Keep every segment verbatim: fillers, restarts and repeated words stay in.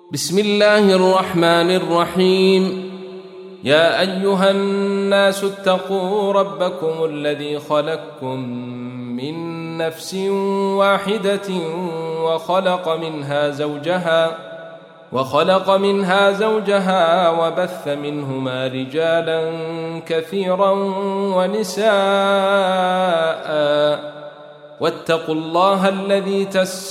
بسم الله الرحمن الرحيم. يا أيها الناس اتقوا ربكم الذي خلقكم من نفس واحدة وخلق منها زوجها وخلق منها زوجها وبث منهما رجالا كثيرا ونساء، واتقوا الله الذي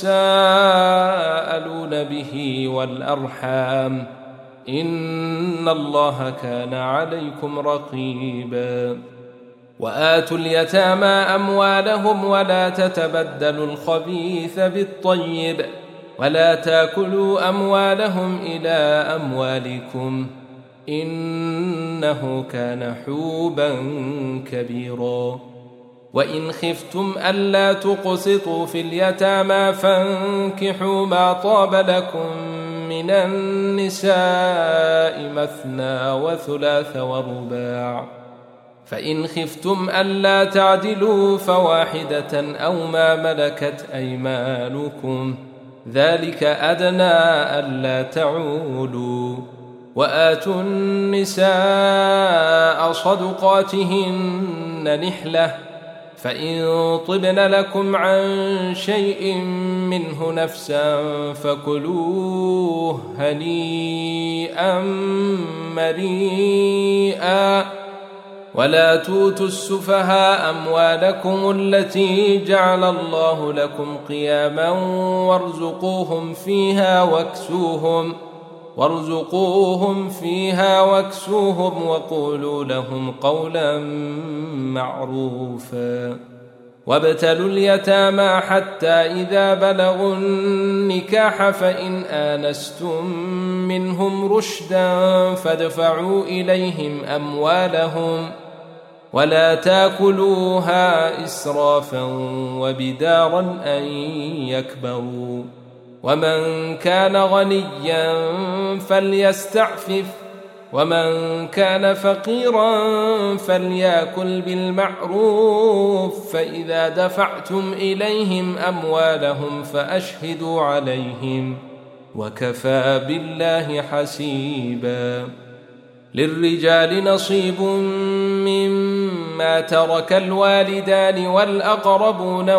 تساءلون به والأرحام، إن الله كان عليكم رقيبا. وآتوا اليتامى أموالهم ولا تتبدلوا الخبيث بالطيب ولا تاكلوا أموالهم إلى أموالكم، إنه كان حوبا كبيرا. وإن خفتم ألا تقسطوا في اليتامى فانكحوا ما طاب لكم من النساء مثنى وثلاث ورباع، فإن خفتم ألا تعدلوا فواحدة أو ما ملكت أيمانكم، ذلك أدنى ألا تعولوا. وآتوا النساء صدقاتهن نحلة، فإن طبن لكم عن شيء منه نفسا فكلوه هنيئا مريئا. ولا توتوا السفهاء أموالكم التي جعل الله لكم قياما وارزقوهم فيها واكسوهم وارزقوهم فيها واكسوهم وقولوا لهم قولا معروفا. وابتلوا اليتامى حتى إذا بلغوا النكاح فإن آنستم منهم رشدا فادفعوا إليهم أموالهم ولا تاكلوها إسرافا وبدارا أن يكبروا. ومن كان غنيا فليستعفف ومن كان فقيرا فليأكل بالمعروف، فإذا دفعتم إليهم أموالهم فأشهدوا عليهم، وكفى بالله حسيبا. للرجال نصيب مما ترك الوالدان والأقربون،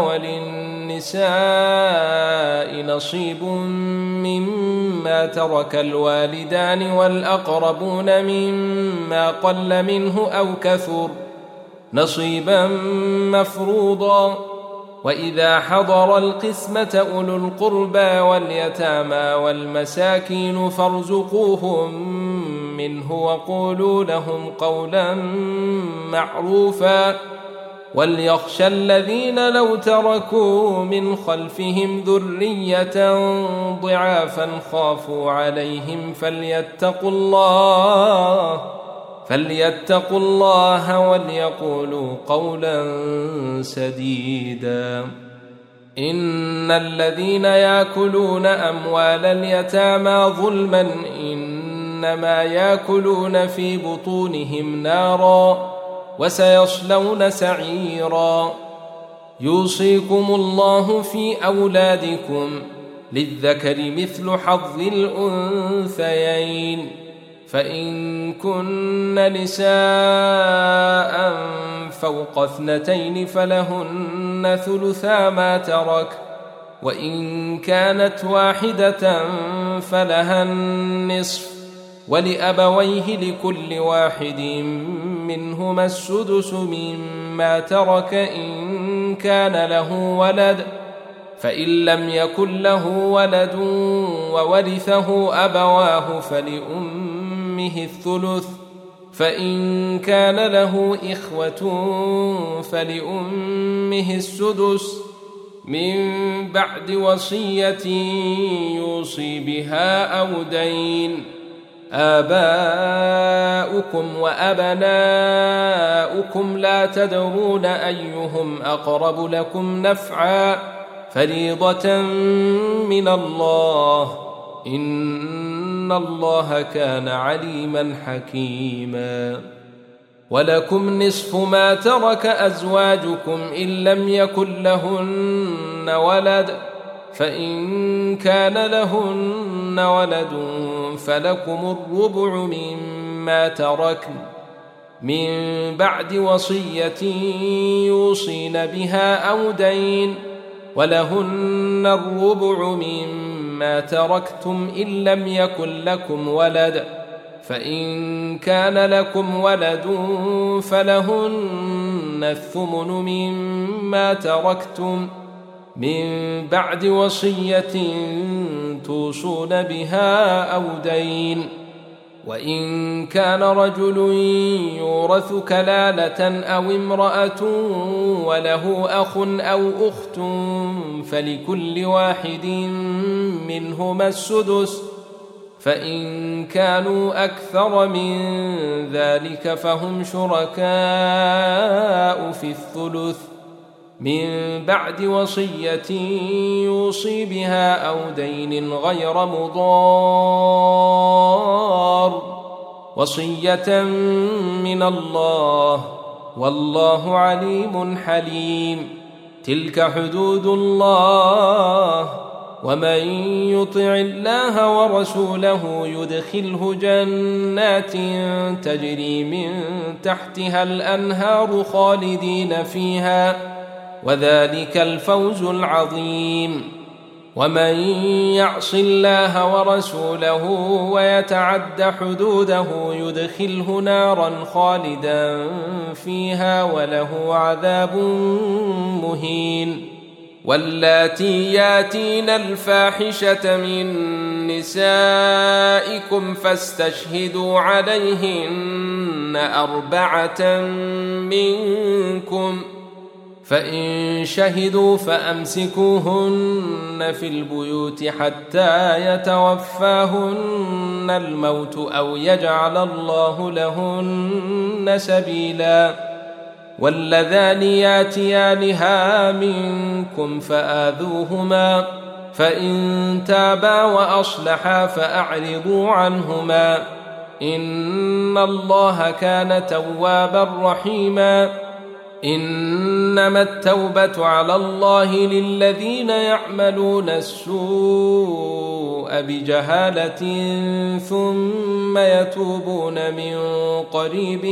وللنساء نصيب مما ترك الوالدان والأقربون مما قل منه أو كثر نصيبا مفروضا. وإذا حضر القسمة أولو القربى واليتامى والمساكين فارزقوهم منه وقولوا لهم قولا معروفا. وليخشى الذين لو تركوا من خلفهم ذرية ضعافا خافوا عليهم فليتقوا الله فليتقوا الله وليقولوا قولا سديدا. إن الذين يأكلون أموال اليتامى ظلما إنما يأكلون في بطونهم نارا وسيصلون سعيرا. يوصيكم الله في أولادكم للذكر مثل حظ الأنثيين، فإن كن نساء فوق اثنتين فلهن ثلثا ما ترك، وإن كانت واحدة فلها النصف، ولأبويه لكل واحد منهما السدس مما ترك إن كان له ولد، فإن لم يكن له ولد وورثه أبواه فلأمه الثلث، فإن كان له إخوة فلأمه السدس من بعد وصية يوصي بها أو دين. آباؤكم وأبناؤكم لا تدرون أيهم أقرب لكم نفعا، فريضة من الله، إن الله كان عليما حكيما. ولكم نصف ما ترك أزواجكم إن لم يكن لهن ولد، فإن كان لهن ولد فلكم الربع مما تركن من بعد وصية يوصين بها أو دين ولهن الربع مما تركتم إن لم يكن لكم ولد فإن كان لكم ولد فلهن الثمن مما تركتم من بعد وصية توصون بها أو دين وإن كان رجل يورث كلالة أو امرأة وله أخ أو أخت فلكل واحد منهما السدس فإن كانوا أكثر من ذلك فهم شركاء في الثلث من بعد وصية يوصي بها أو دين غير مضار وصية من الله والله عليم حليم تلك حدود الله ومن يطع الله ورسوله يدخله جنات تجري من تحتها الأنهار خالدين فيها وذلك الفوز العظيم ومن يعص الله ورسوله ويتعد حدوده يدخله نارا خالدا فيها وله عذاب مهين واللاتي ياتين الفاحشة من نسائكم فاستشهدوا عليهن أربعة منكم فإن شهدوا فأمسكوهن في البيوت حتى يتوفاهن الموت أو يجعل الله لهن سبيلا واللذان ياتيانها منكم فآذوهما فإن تابا وأصلحا فأعرضوا عنهما إن الله كان توابا رحيما إنما التوبة على الله للذين يعملون السوء بجهالة ثم يتوبون من قريب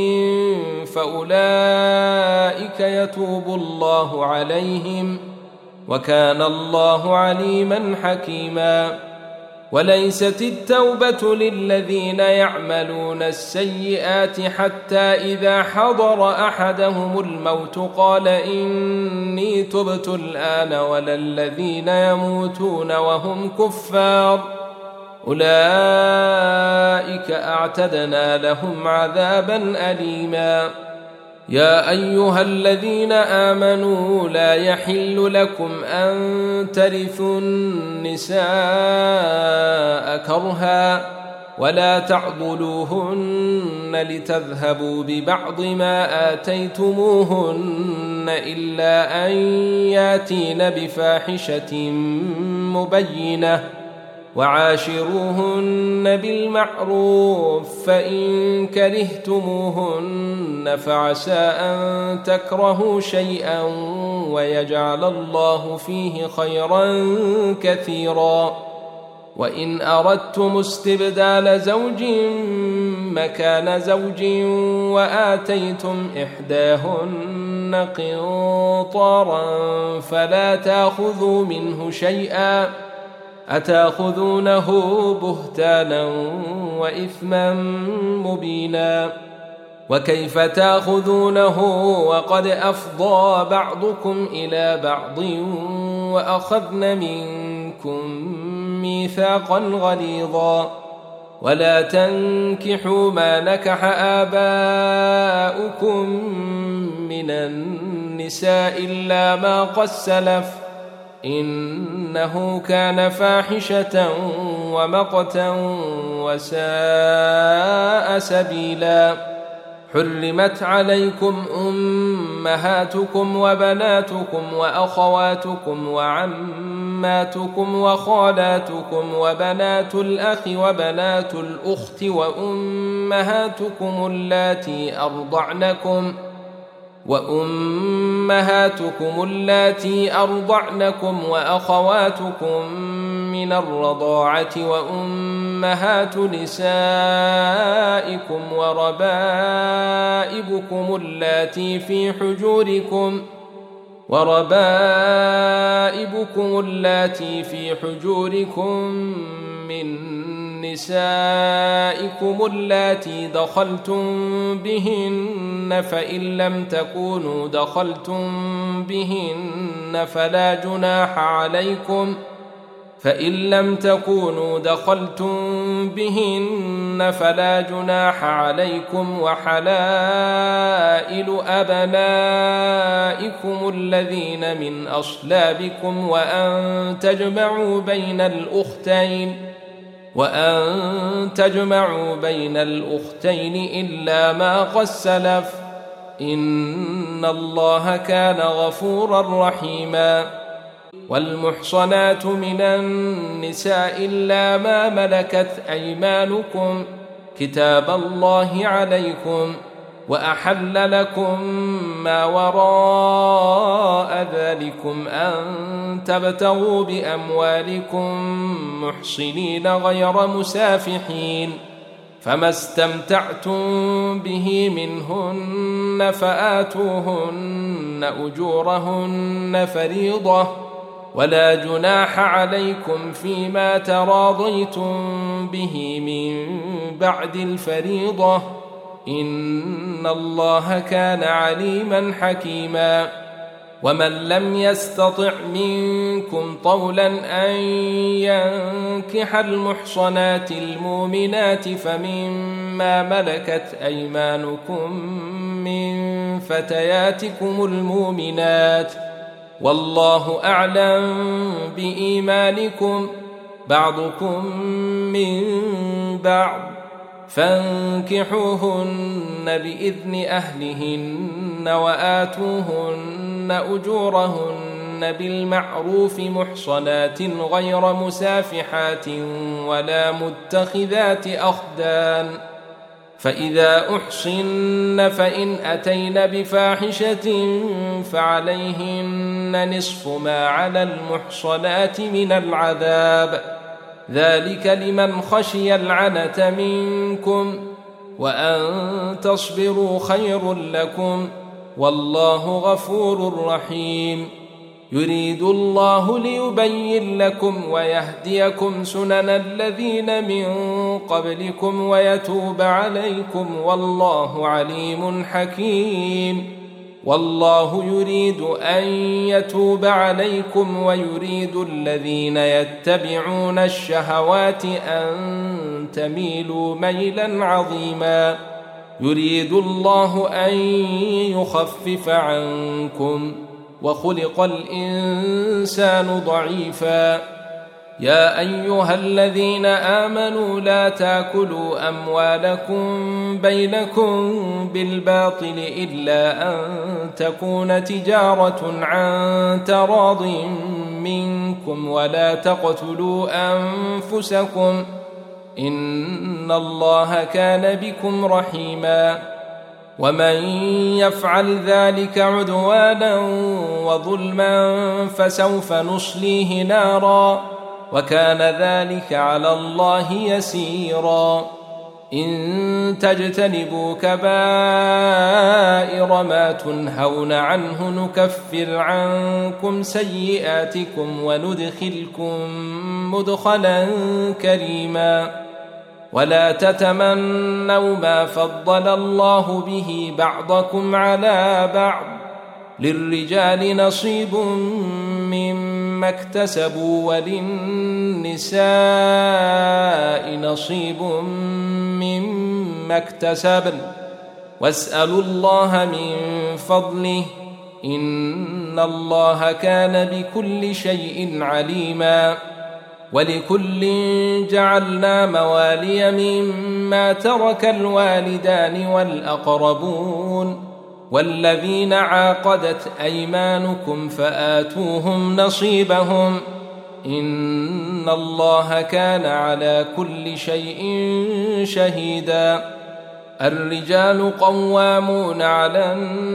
فأولئك يتوب الله عليهم وكان الله عليما حكيما وليست التوبة للذين يعملون السيئات حتى إذا حضر أحدهم الموت قال إني تبت الآن ولا الذين يموتون وهم كفار أولئك أعتدنا لهم عذابا أليما يا أيها الذين آمنوا لا يحل لكم أن ترثوا النساء كرها ولا تعضلوهن لتذهبوا ببعض ما آتيتموهن إلا أن ياتين بفاحشة مبينة وعاشروهن بالمعروف فإن كرهتموهن فعسى أن تكرهوا شيئا ويجعل الله فيه خيرا كثيرا وإن أردتم استبدال زوج مكان زوج وآتيتم إحداهن قنطارا فلا تأخذوا منه شيئا أتأخذونه بهتانا وإثما مبينا وكيف تأخذونه وقد أفضى بعضكم إلى بعض وأخذن منكم ميثاقا غليظا ولا تنكحوا ما نكح آباؤكم من النساء إلا ما قد سلف إنه كان فاحشة ومقتا وساء سبيلا حرمت عليكم أمهاتكم وبناتكم وأخواتكم وعماتكم وخالاتكم وبنات الأخ وبنات الأخت وأمهاتكم اللاتي أرضعنكم وأمهاتكم اللاتي أرضعنكم وأخواتكم من الرضاعة وأمهات نسائكم وربائبكم اللاتي في حجوركم وربائبكم اللاتي في حجوركم من نسائكم اللاتي دخلتم بهن فإن لم تكونوا دخلتم بهن فلا جناح عليكم فإن لم تكونوا دخلتم بهن فلا جناح عليكم وحلائل أبنائكم الذين من أصلابكم وأن تجمعوا بين الأختين وأن تجمعوا بين الأختين إلا ما قد سلف إن الله كان غفورا رحيما والمحصنات من النساء إلا ما ملكت أيمانكم كتاب الله عليكم وأحل لكم ما وراء ذلكم أن تبتغوا بأموالكم محصنين غير مسافحين فما استمتعتم به منهن فآتوهن أجورهن فريضة ولا جناح عليكم فيما تراضيتم به من بعد الفريضة إن الله كان عليما حكيما ومن لم يستطع منكم طولا أن ينكح المحصنات المؤمنات فمما ملكت أيمانكم من فتياتكم المؤمنات والله أعلم بإيمانكم بعضكم من بعض فانكحوهن بإذن أهلهن وآتوهن أجورهن بالمعروف محصنات غير مسافحات ولا متخذات أخدان فإذا أحصن فإن أتين بفاحشة فعليهن نصف ما على المحصنات من العذاب ذلك لمن خشي العنة منكم وأن تصبروا خير لكم والله غفور رحيم يريد الله ليبين لكم ويهديكم سنن الذين من قبلكم ويتوب عليكم والله عليم حكيم والله يريد أن يتوب عليكم ويريد الذين يتبعون الشهوات أن تميلوا ميلا عظيما يريد الله أن يخفف عنكم وخلق الإنسان ضعيفا يا أيها الذين آمنوا لا تأكلوا أموالكم بينكم بالباطل إلا أن تكون تجارة عن تراض منكم ولا تقتلوا أنفسكم إن الله كان بكم رحيما ومن يفعل ذلك عدوانا وظلما فسوف نصليه نارا وكان ذلك على الله يسيرا إن تجتنبوا كبائر ما تنهون عنه نكفر عنكم سيئاتكم وندخلكم مدخلا كريما ولا تتمنوا ما فضل الله به بعضكم على بعض للرجال نصيب مما اكتسبوا وللنساء نصيب مما اكتسبن واسألوا الله من فضله إن الله كان بكل شيء عليما ولكل جعلنا موالي مما ترك الوالدان والأقربون والذين عاقدت أيمانكم فآتوهم نصيبهم إن الله كان على كل شيء شهيدا الرجال قوامون على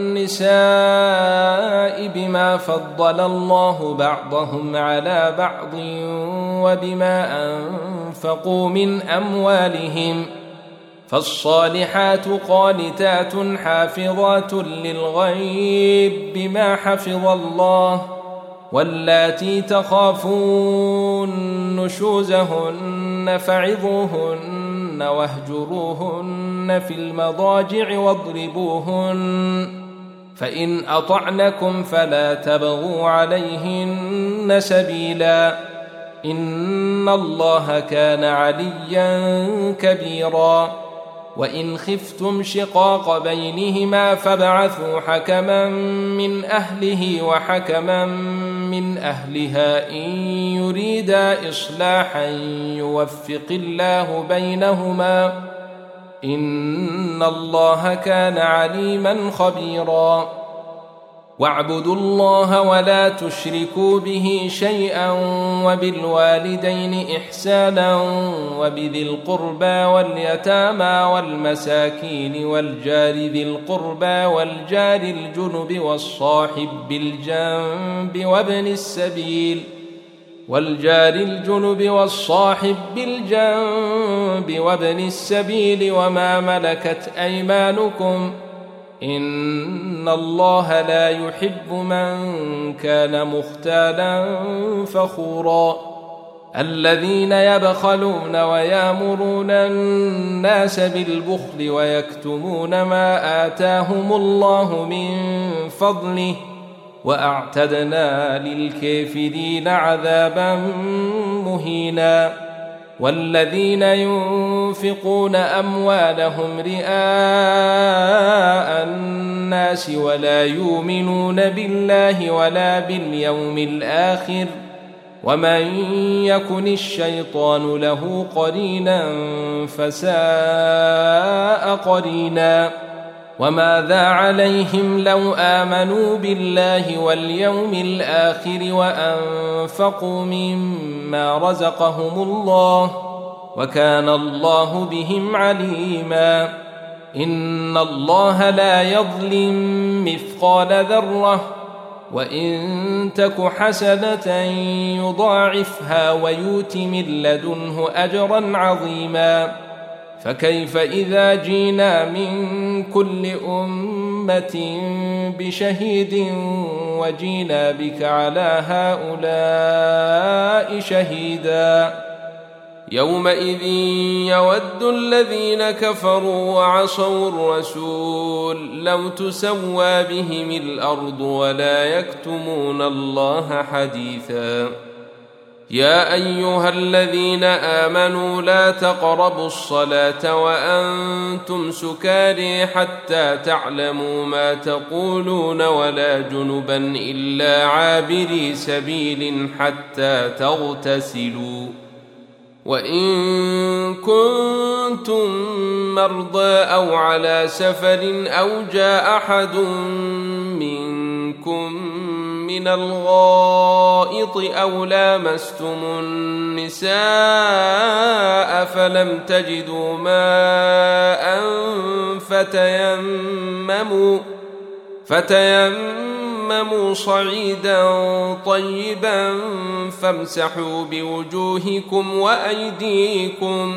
النساء بما فضل الله بعضهم على بعض وبما أنفقوا من أموالهم، فالصالحات قانتات حافظات للغيب بما حفظ الله، واللاتي تخافون نشوزهن فعظوهن واهجروهن في المضاجع واضربوهن، فإن أطعنكم فلا تبغوا عليهن سبيلا، إن الله كان عليا كبيرا. وإن خفتم شقاق بينهما فابعثوا حكما من أهله وحكما من أهلها إن يريدا إصلاحا يوفق الله بينهما، إن الله كان عليما خبيرا. واعبدوا الله ولا تشركوا به شيئا وبالوالدين إحسانا وبذي القربى واليتامى والمساكين والجار ذي القربى والجار الجنب والصاحب بالجنب وابن السبيل والجار الجنب والصاحب بالجنب وابن السبيل وما ملكت أيمانكم، إن الله لا يحب من كان مختالا فخورا. الذين يبخلون ويامرون الناس بالبخل ويكتمون ما آتاهم الله من فضله، وأعتدنا للكافرين عذابا مهينا. والذين ينفقون أموالهم رئاء الناس ولا يؤمنون بالله ولا باليوم الآخر، ومن يكن الشيطان له قرينا فساء قرينا. وماذا عليهم لو آمنوا بالله واليوم الآخر وأنفقوا مما رزقهم الله، وكان الله بهم عليما. إن الله لا يظلم مثقال ذرة، وإن تك حسنة يضاعفها ويؤت من لدنه أجرا عظيما. فكيف إذا جينا من كل أمة بشهيد وجينا بك على هؤلاء شهيدا، يومئذ يود الذين كفروا وعصوا الرسول لو تسوى بهم الأرض ولا يكتمون الله حديثا. يا أيها الذين آمنوا لا تقربوا الصلاة وأنتم سكارى حتى تعلموا ما تقولون ولا جنبا إلا عابري سبيل حتى تغتسلوا، وإن كنتم مرضى أو على سفر أو جاء أحد منكم من الغائط أو لامستم النساء فلم تجدوا ماء فتيمموا فتيمموا صعيدا طيبا فامسحوا بوجوهكم وأيديكم،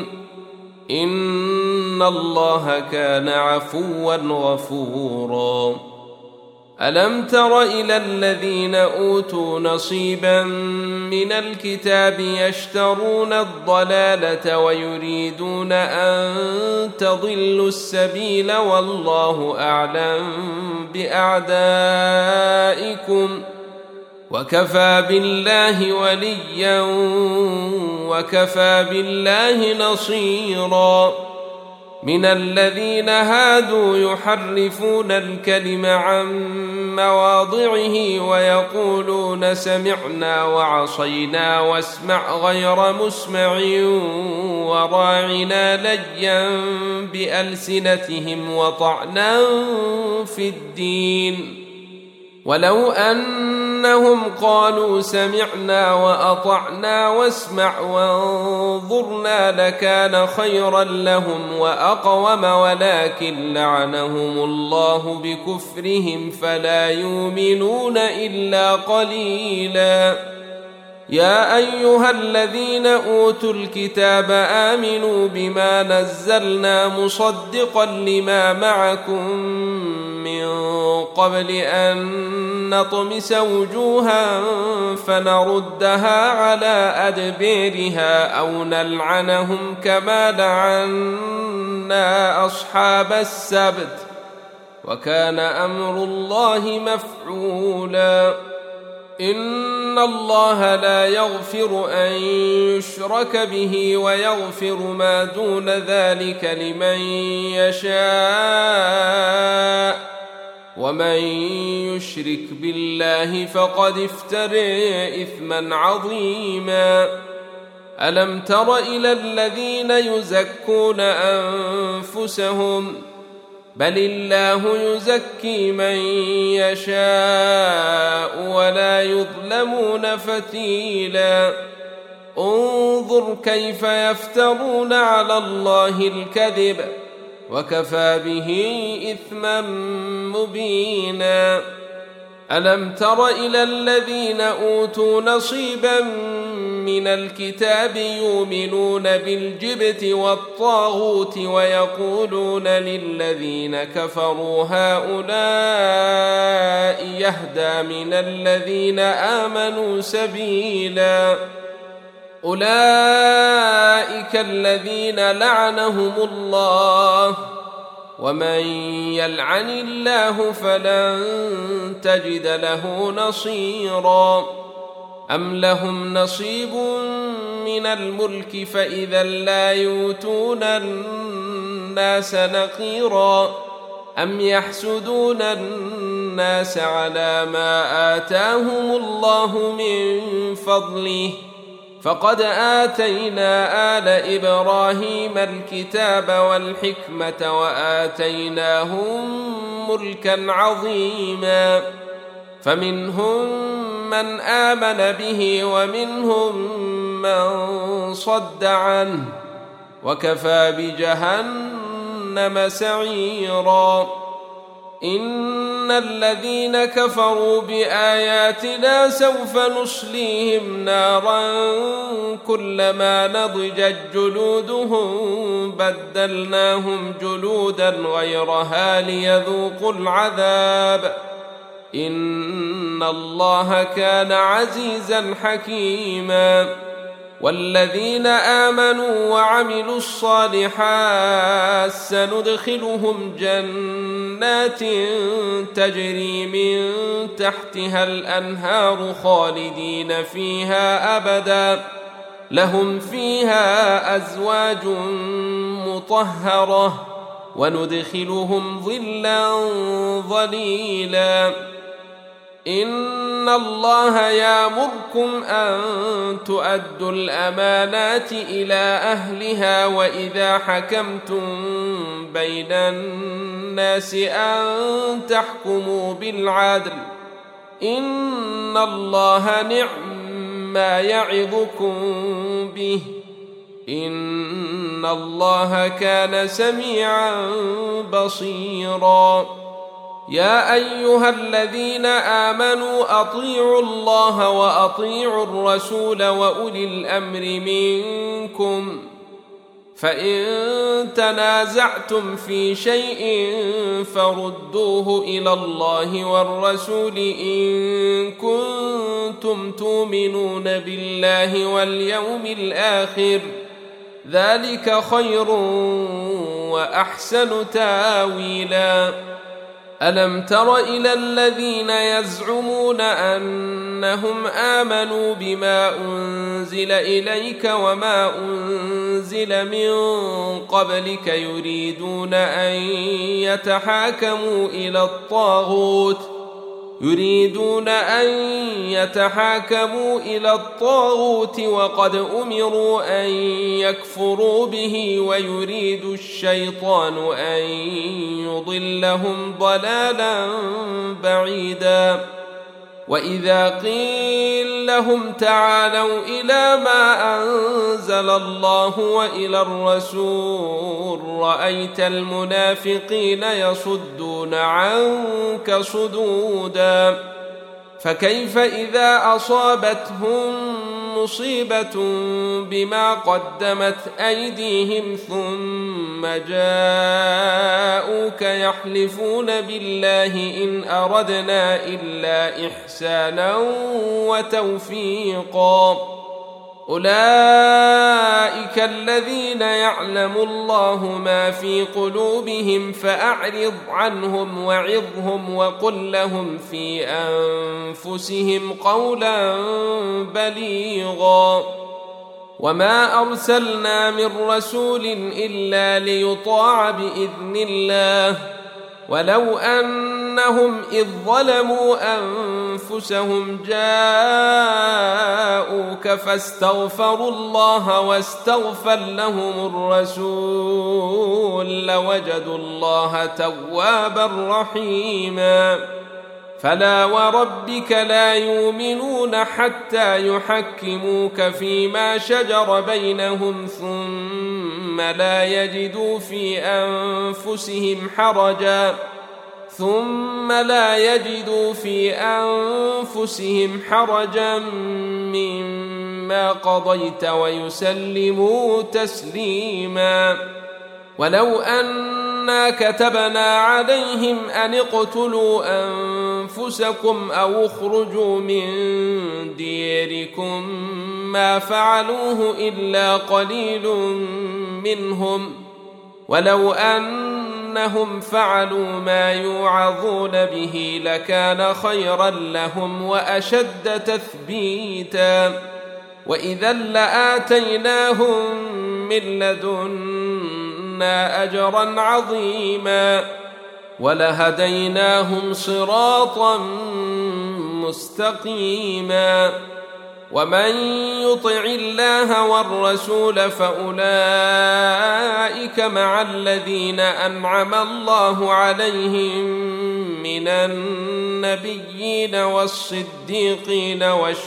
إن الله كان عفوا غفورا. ألم تر إلى الذين أوتوا نصيبا من الكتاب يشترون الضلالة ويريدون أن تضلوا السبيل والله أعلم بأعدائكم، وكفى بالله وليا وكفى بالله نصيرا. من الذين هادوا يحرفون الكلم عن مواضعه ويقولون سمعنا وعصينا واسمع غير مسمع وراعنا ليا بألسنتهم وطعنا في الدين، ولو أنهم قالوا سمعنا وأطعنا واسمع وانظرنا لكان خيرا لهم وأقوم، ولكن لعنهم الله بكفرهم فلا يؤمنون إلا قليلا. يا أيها الذين أوتوا الكتاب آمنوا بما نزلنا مصدقا لما معكم من قبل أن نطمس وجوها فنردها على أدبيرها أو نلعنهم كما لعنا أصحاب السبت، وكان أمر الله مفعولا. إن الله لا يغفر أن يشرك به ويغفر ما دون ذلك لمن يشاء، ومن يشرك بالله فقد افترى إثما عظيما. ألم تر إلى الذين يزكون أنفسهم بل الله يزكي من يشاء ولا يظلمون فتيلا. انظر كيف يفترون على الله الكذب وكفى به إثما مبينا. ألم تر إلى الذين أوتوا نصيبا من الكتاب يؤمنون بالجبت والطاغوت ويقولون للذين كفروا هؤلاء يهدى من الذين آمنوا سبيلا. أولئك الذين لعنهم الله، ومن يلعن الله فلن تجد له نصيرا. أم لهم نصيب من الملك فإذا لا يؤتون الناس نقيرا. أم يحسدون الناس على ما آتاهم الله من فضله، فقد آتينا آل إبراهيم الكتاب والحكمة وآتيناهم ملكا عظيما. فمنهم من آمن به ومنهم من صد عنه، وكفى بجهنم سعيرا. إن الذين كفروا بآياتنا سوف نصليهم نارا كلما نضجت جلودهم بدلناهم جلودا غيرها ليذوقوا العذاب، إن الله كان عزيزا حكيما. والذين آمنوا وعملوا الصالحات سندخلهم جنات تجري من تحتها الأنهار خالدين فيها أبدا، لهم فيها أزواج مطهرة وندخلهم ظلا ظليلا. إن الله يأمركم أن تؤدوا الأمانات إلى أهلها وإذا حكمتم بين الناس أن تحكموا بالعدل، إن الله نعم ما يعظكم به، إن الله كان سميعا بصيرا. يا أيها الذين آمنوا أطيعوا الله وأطيعوا الرسول وأولي الأمر منكم، فإن تنازعتم في شيء فردوه إلى الله والرسول إن كنتم تؤمنون بالله واليوم الآخر، ذلك خير وأحسن تاويلا. ألم تر إلى الذين يزعمون أنهم آمنوا بما أنزل إليك وما أنزل من قبلك يريدون أن يتحاكموا إلى الطاغوت يريدون أن يتحاكموا إلى الطاغوت وقد أمروا أن يكفروا به ويريد الشيطان أن يضلهم ضلالا بعيدا. وإذا قيل لهم تعالوا إلى ما أنزل الله وإلى الرسول رأيت المنافقين يصدون عنك صدودا فكيف إذا أصابتهم مصيبة بما قدمت أيديهم ثم جاءوك يحلفون بالله إن أردنا إلا إحسانا وتوفيقا أولئك الذين يعلم الله ما في قلوبهم فأعرض عنهم وعظهم وقل لهم في أنفسهم قولا بليغا وما أرسلنا من رسول إلا ليطاع بإذن الله ولو أنهم إذ ظلموا أنفسهم جاءوك فاستغفروا الله واستغفر لهم الرسول لوجدوا الله توابا رحيما فلا وربك لا يؤمنون حتى يحكموك فيما شجر بينهم ثم لا يجدوا في أنفسهم حرجا ثم لا يجدوا في أنفسهم حرجا مما قضيت ويسلموا تسليما ولو أنا كتبنا عليهم أن اقتلوا أنفسكم أو اخرجوا من ديركم ما فعلوه إلا قليل منهم ولو أنهم فعلوا ما يوعظون به لكان خيرا لهم وأشد تثبيتا وإذا لآتيناهم من لدنا أجرا عظيما ولهديناهم صراطا مستقيما ومن يطع الله والرسول فأولئك مع الذين أنعم الله عليهم من النبيين والصديقين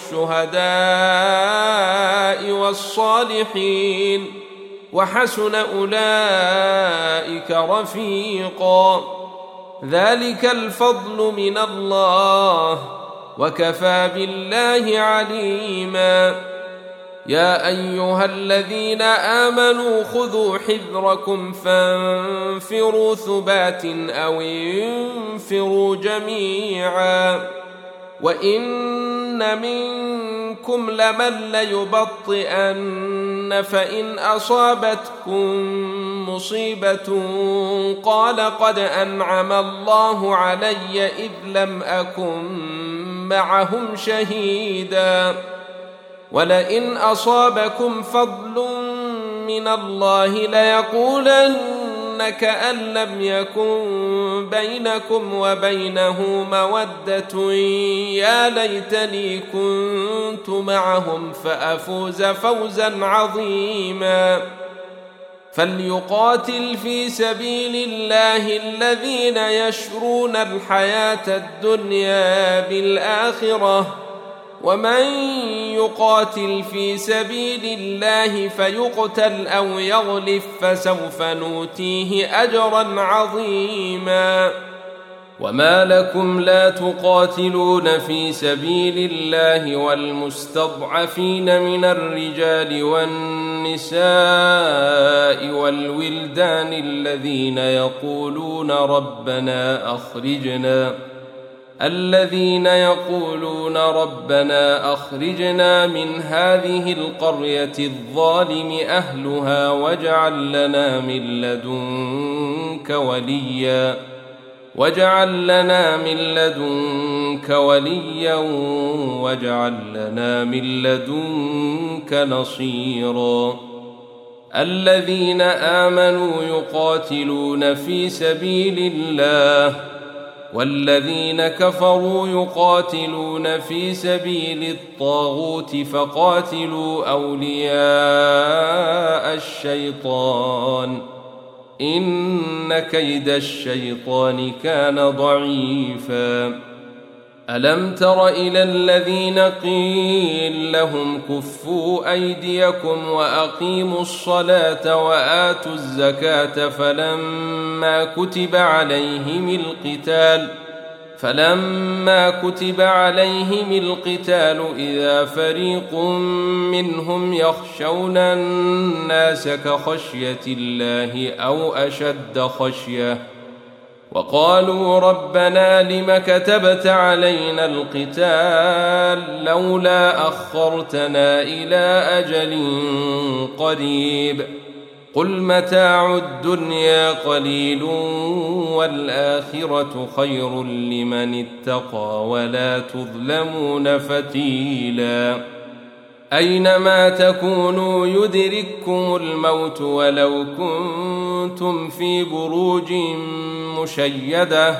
والشهداء والصالحين وحسن أولئك رفيقا ذلك الفضل من الله وكفى بالله عليما يا أيها الذين آمنوا خذوا حذركم فانفروا ثبات أو انفروا جميعا وإن منكم لمن ليبطئن فإن أصابتكم مصيبة قال قد أنعم الله علي إذ لم أكن معهم شهيدا ولئن أصابكم فضل من الله ليقولن كأن لم يكن بينكم وبينه مودة يا ليتني كنت معهم فأفوز فوزا عظيما فليقاتل في سبيل الله الذين يشرون الحياة الدنيا بالآخرة ومن يقاتل في سبيل الله فيقتل أو يغلف فسوف نؤتيه أجرا عظيما وما لكم لا تقاتلون في سبيل الله والمستضعفين من الرجال والنساء والولدان الذين يقولون ربنا أخرجنا الذين يقولون ربنا أخرجنا من هذه القرية الظالم أهلها واجعل لنا من لدنك وليا واجعل لنا من لدنك وليا واجعل لنا من لدنك نصيرا الذين آمنوا يقاتلون في سبيل الله والذين كفروا يقاتلون في سبيل الطاغوت فقاتلوا أولياء الشيطان إن كيد الشيطان كان ضعيفا ألم تر إلى الذين قيل لهم كفوا أيديكم وأقيموا الصلاة وآتوا الزكاة فلما كتب عليهم القتال فلما كتب عليهم القتال إذا فريق منهم يخشون الناس كخشية الله أو أشد خشية وقالوا ربنا لم كتبت علينا القتال لولا أخرتنا إلى أجل قريب قل متاع الدنيا قليل والآخرة خير لمن اتقى ولا تظلمون فتيلا أينما تكونوا يدرككم الموت ولو كنتم في بروج مشيدة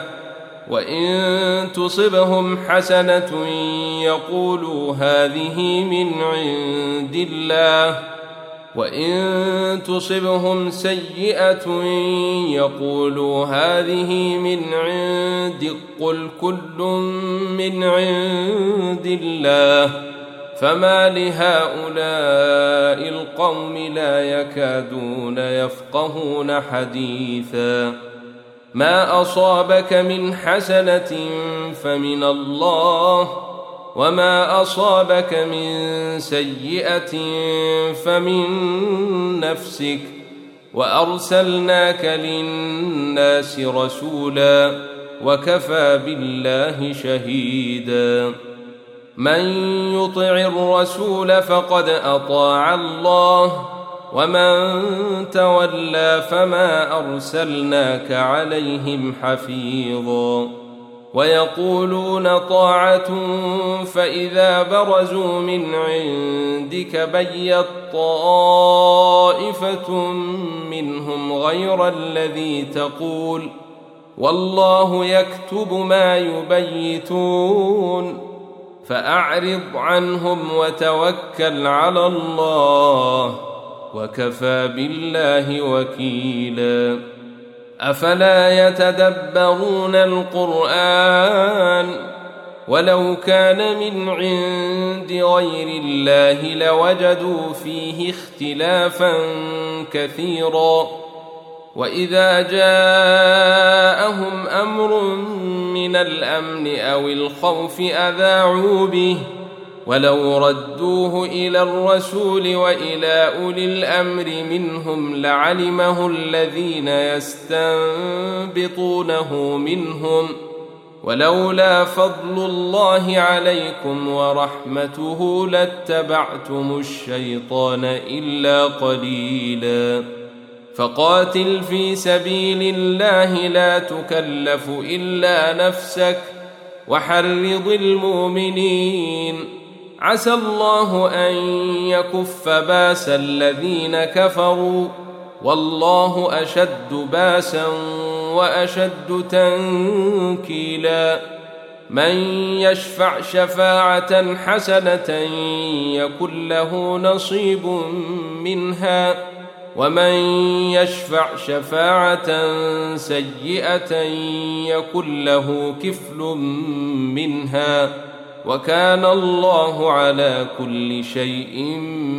وإن تصبهم حسنة يقولوا هذه من عند الله وإن تصبهم سيئة يقولوا هذه من عندك قل كل من عند الله فما لهؤلاء القوم لا يكادون يفقهون حديثا ما أصابك من حسنة فمن الله وما أصابك من سيئة فمن نفسك وأرسلناك للناس رسولا وكفى بالله شهيدا من يطع الرسول فقد أطاع الله ومن تولى فما أرسلناك عليهم حفيظا ويقولون طاعة فإذا برزوا من عندك بيت طائفة منهم غير الذي تقول والله يكتب ما يبيتون فأعرض عنهم وتوكل على الله وكفى بالله وكيلا أفلا يتدبرون القرآن ولو كان من عند غير الله لوجدوا فيه اختلافا كثيرا وإذا جاءهم أمر من الأمن أو الخوف أذاعوا به ولو ردوه إلى الرسول وإلى أولي الأمر منهم لعلمه الذين يستنبطونه منهم ولولا فضل الله عليكم ورحمته لاتبعتم الشيطان إلا قليلا فقاتل في سبيل الله لا تكلف إلا نفسك وحرض المؤمنين عسى الله أن يكف باس الذين كفروا والله أشد باسا وأشد تنكيلا من يشفع شفاعة حسنة يكن له نصيب منها ومن يشفع شفاعة سيئة يكن له كفل منها وكان الله على كل شيء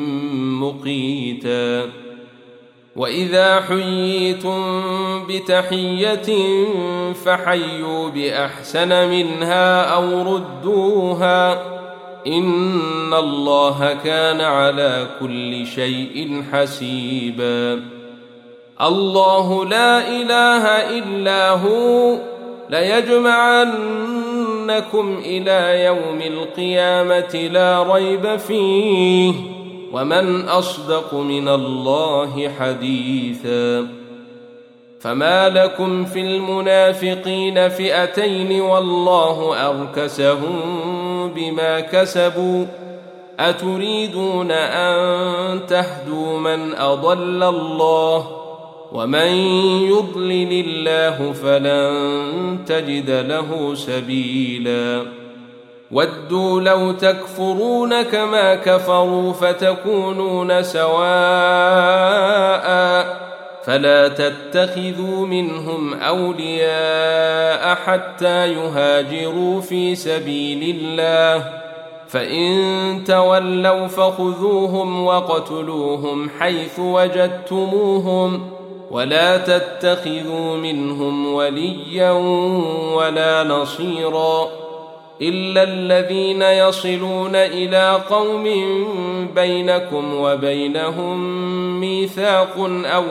مقيتا وإذا حييتم بتحية فحيوا بأحسن منها أو ردوها إن الله كان على كل شيء حسيبا الله لا إله إلا هو ليجمعنكم إلى يوم القيامة لا ريب فيه ومن أصدق من الله حديثا فما لكم في المنافقين فئتين والله أركسهم بما كسبوا أتريدون أن تهدوا من أضل الله ومن يضلل الله فلن تجد له سبيلا ودوا لو تكفرون كما كفروا فتكونون سواء فلا تتخذوا منهم أولياء حتى يهاجروا في سبيل الله، فإن تولوا فخذوهم وقتلوهم حيث وجدتموهم، ولا تتخذوا منهم وليا ولا نصيرا إلا الذين يصلون إلى قوم بينكم وبينهم ميثاق أو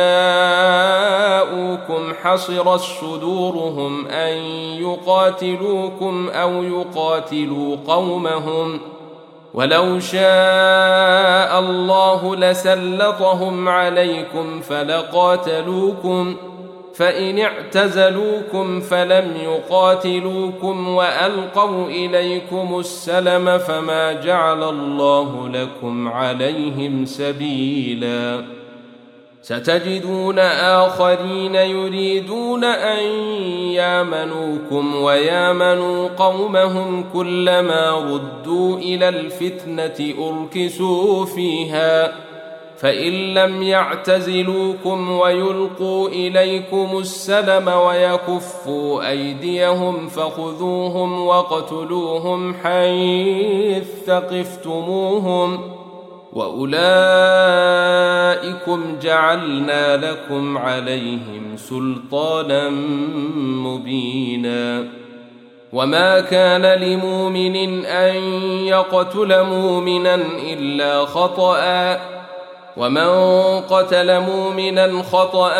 جاءوكم حصرت صدورهم أن يقاتلوكم أو يقاتلوا قومهم، ولو شاء الله لسلطهم عليكم فلقاتلوكم، فإن اعتزلوكم فلم يقاتلوكم وألقوا إليكم السلم فما جعل الله لكم عليهم سبيلا. ستجدون آخرين يريدون أن يامنوكم ويامنوا قومهم كلما ردوا إلى الفتنة أركسوا فيها، فإن لم يعتزلوكم ويلقوا إليكم السلم ويكفوا أيديهم فخذوهم وقتلوهم حيث ثقفتموهم، وأولئكم جعلنا لكم عليهم سلطانا مبينا. وما كان لمؤمن أن يقتل مؤمنا إلا خطأ، ومن قتل مؤمنا خطأ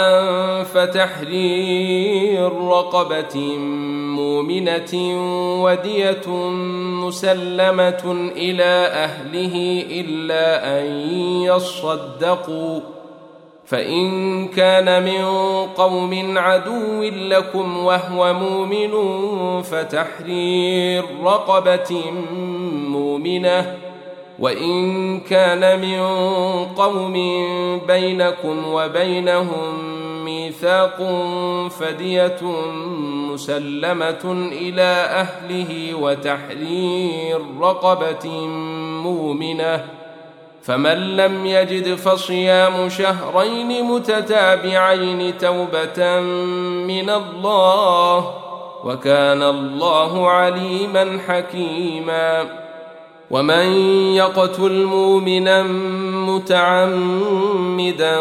فتحرير رقبة مؤمنة ودية مسلمة إلى أهله إلا أن يصدقوا، فإن كان من قوم عدو لكم وهو مؤمن فتحرير رقبة مؤمنة، وإن كان من قوم بينكم وبينهم ميثاق فدية مسلمة إلى أهله وتحرير رقبة مؤمنة، فمن لم يجد فصيام شهرين متتابعين توبة من الله، وكان الله عليما حكيما. ومن يقتل مؤمنا متعمدا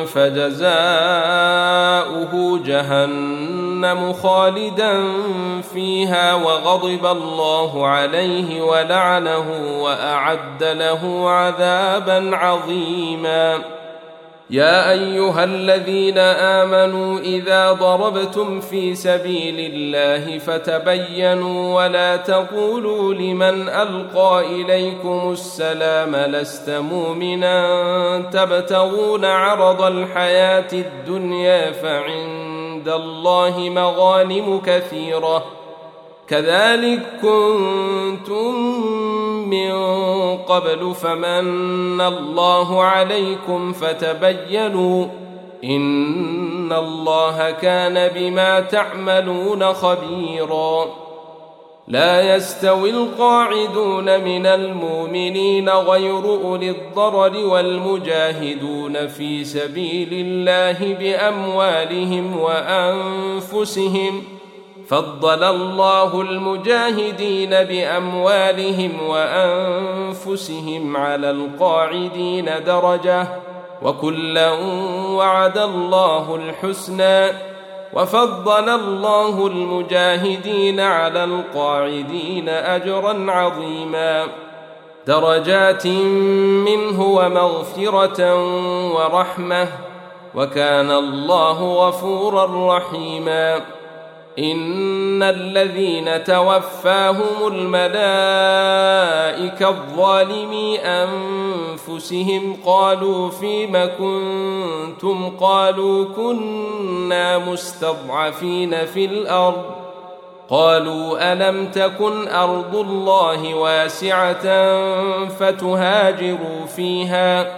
فجزاؤه جهنم خالدا فيها وغضب الله عليه ولعنه وأعد له عذابا عظيما. يا أيها الذين آمنوا إذا ضربتم في سبيل الله فتبينوا ولا تقولوا لمن ألقى إليكم السلام لست مؤمنا تبتغون عرض الحياة الدنيا فعند الله مغانم كثيرة كذلك كنتم من قبل فمن الله عليكم فتبينوا إن الله كان بما تعملون خبيرا. لا يستوي القاعدون من المؤمنين غير أولي الضرر والمجاهدون في سبيل الله بأموالهم وأنفسهم، فضل الله المجاهدين بأموالهم وأنفسهم على القاعدين درجة، وكلا وعد الله الحسنى، وفضل الله المجاهدين على القاعدين أجرا عظيما، درجات منه ومغفرة ورحمة، وكان الله غفورا رحيما. إن الذين توفاهم الملائكة الظالمي أنفسهم قالوا فيم كنتم قالوا كنا مستضعفين في الأرض قالوا ألم تكن أرض الله واسعة فتهاجروا فيها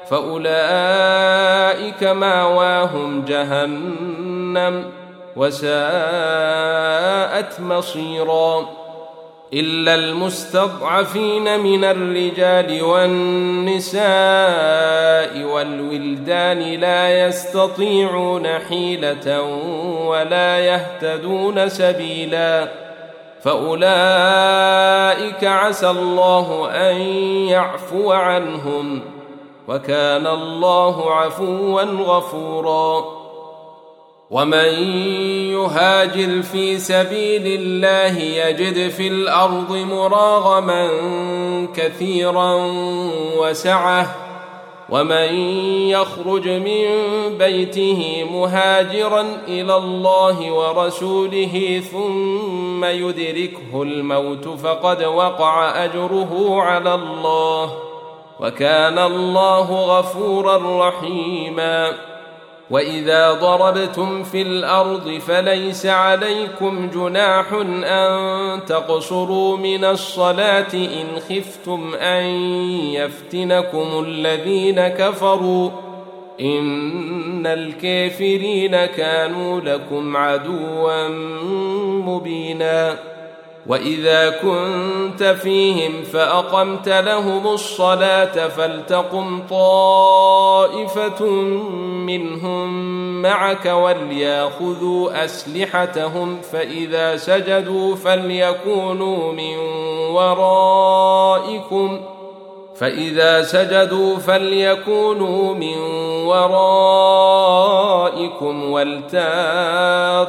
فأولئك مأواهم جهنم وساءت مصيرا. إلا المستضعفين من الرجال والنساء والولدان لا يستطيعون حيلة ولا يهتدون سبيلا فأولئك عسى الله أن يعفو عنهم وكان الله عفوا غفورا. ومن يهاجر في سبيل الله يجد في الأرض مراغما كثيرا وسعة ومن يخرج من بيته مهاجرا إلى الله ورسوله ثم يدركه الموت فقد وقع أجره على الله وكان الله غفورا رحيما. وإذا ضربتم في الأرض فليس عليكم جناح أن تقصروا من الصلاة إن خفتم أن يفتنكم الذين كفروا إن الكافرين كانوا لكم عدوا مبينا. وإذا كنت فيهم فأقمت لهم الصلاة فلتقم طائفة منهم معك وليأخذوا أسلحتهم فإذا سجدوا فليكونوا من ورائكم فإذا سجدوا فليكونوا من ورائكم ولتأت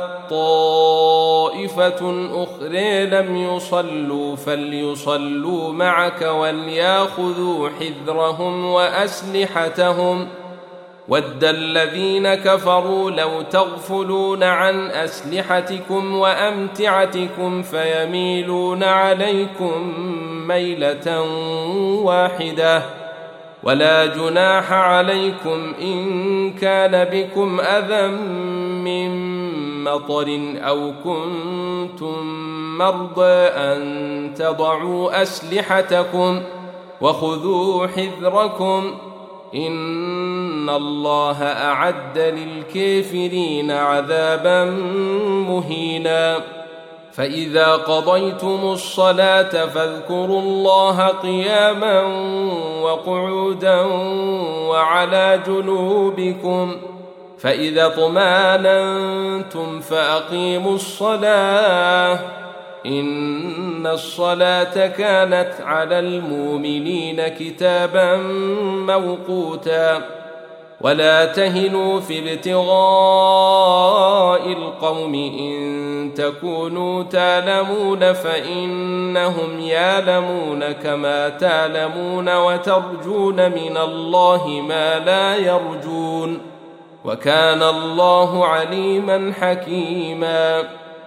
طائفة أخرى لم يصلوا فليصلوا معك وليأخذوا حذرهم وأسلحتهم ود الذين كفروا لو تغفلون عن أسلحتكم وأمتعتكم فيميلون عليكم ميلة واحدة ولا جناح عليكم إن كان بكم أذى من مطر أو كنتم مرضى أن تضعوا أسلحتكم وخذوا حذركم إن الله أعد للكافرين عذابا مهينا. فإذا قضيتم الصلاة فاذكروا الله قياما وقعودا وعلى جنوبكم فإذا اطمأننتم فأقيموا الصلاة إن الصلاة كانت على المؤمنين كتابا موقوتا. ولا تهنوا في ابتغاء القوم إن تكونوا تعلمون فإنهم يعلمون كما تعلمون وترجون من الله ما لا يرجون وكان الله عليما حكيما.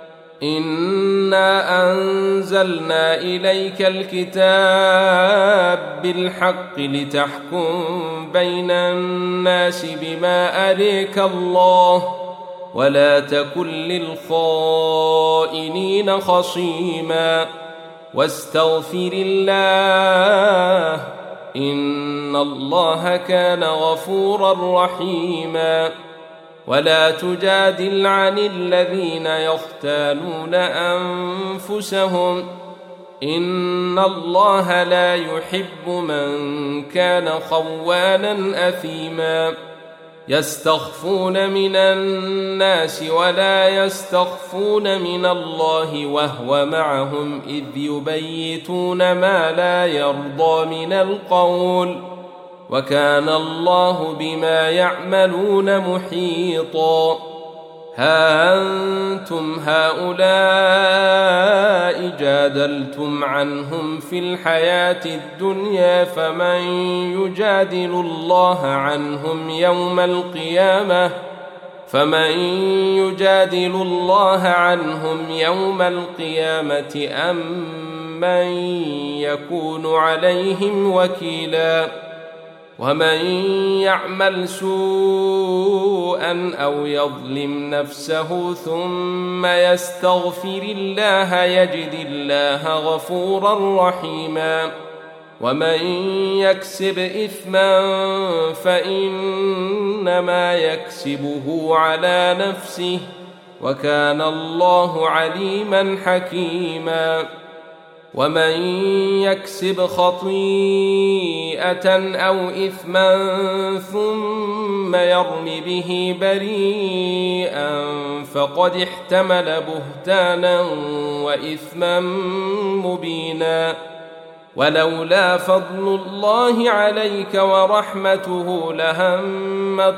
إنا أنزلنا إليك الكتاب بالحق لتحكم بين الناس بما أريك الله ولا تكن للخائنين خصيما واستغفر الله إن الله كان غفورا رحيما. ولا تجادل عن الذين يختانون أنفسهم إن الله لا يحب من كان خوانا أثيما. يستخفون من الناس ولا يستخفون من الله وهو معهم إذ يبيتون ما لا يرضى من القول وكان الله بما يعملون محيطا. ها أنتم هؤلاء جادلتم عنهم في الحياة الدنيا فمن يجادل الله عنهم يوم القيامة فمن يجادل الله عنهم يوم القيامة أم من يكون عليهم وكيلا. ومن يعمل سوءا أو يظلم نفسه ثم يستغفر الله يجد الله غفورا رحيما. ومن يكسب إثما فإنما يكسبه على نفسه وكان الله عليما حكيما. ومن يكسب خطيئة أو إثما ثم يرم به بريئا فقد احتمل بهتانا وإثما مبينا. ولولا فضل الله عليك ورحمته لهمت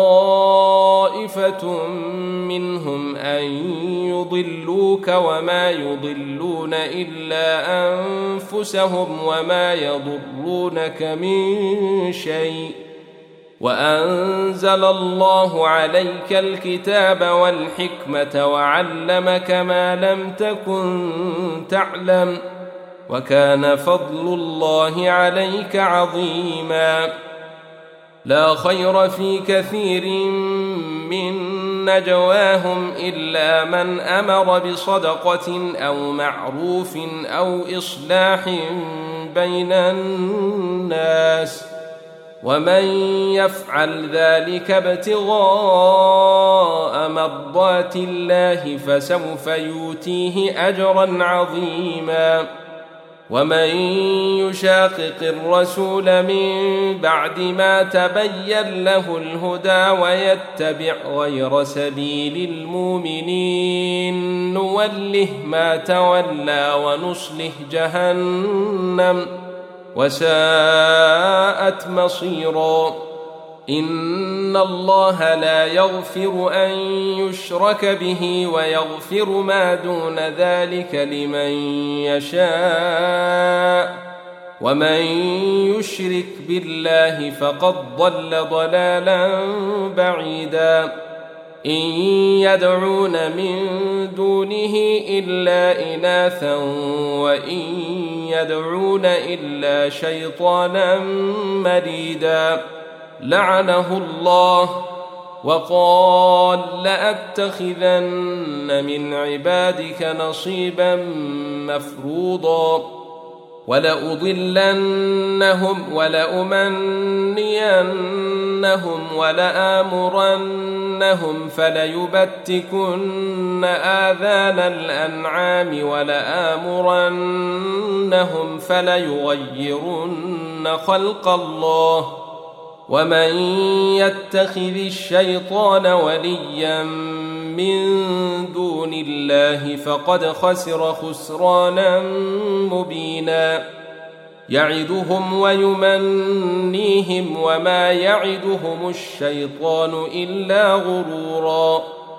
طائفة منهم أن يضلوك وما يضلون إلا أنفسهم وما يضرونك من شيء، وأنزل الله عليك الكتاب والحكمة وعلمك ما لم تكن تعلم، وكان فضل الله عليك عظيما. لا خير في كثير من نجواهم إلا من أمر بصدقة أو معروف أو إصلاح بين الناس، ومن يفعل ذلك ابتغاء مرضات الله فسوف يؤتيه أجرا عظيما. ومن يشاقق الرسول من بعد ما تبين له الهدى ويتبع غير سبيل المؤمنين نوله ما تولى ونصله جهنم وساءت مصيرا. إن الله لا يغفر أن يشرك به ويغفر ما دون ذلك لمن يشاء، ومن يشرك بالله فقد ضل ضلالا بعيدا. إن يدعون من دونه إلا إناثا وإن يدعون إلا شيطانا مريدا لعنه الله وقال لأتخذن من عبادك نصيبا مفروضا ولأضلنهم ولأمنينهم ولآمرنهم فليبتكن آذان الأنعام ولآمرنهم فليغيرن خلق الله ومن يتخذ الشيطان وليا من دون الله فقد خسر خسرانا مبينا. يعدهم ويمنيهم وما يعدهم الشيطان إلا غرورا.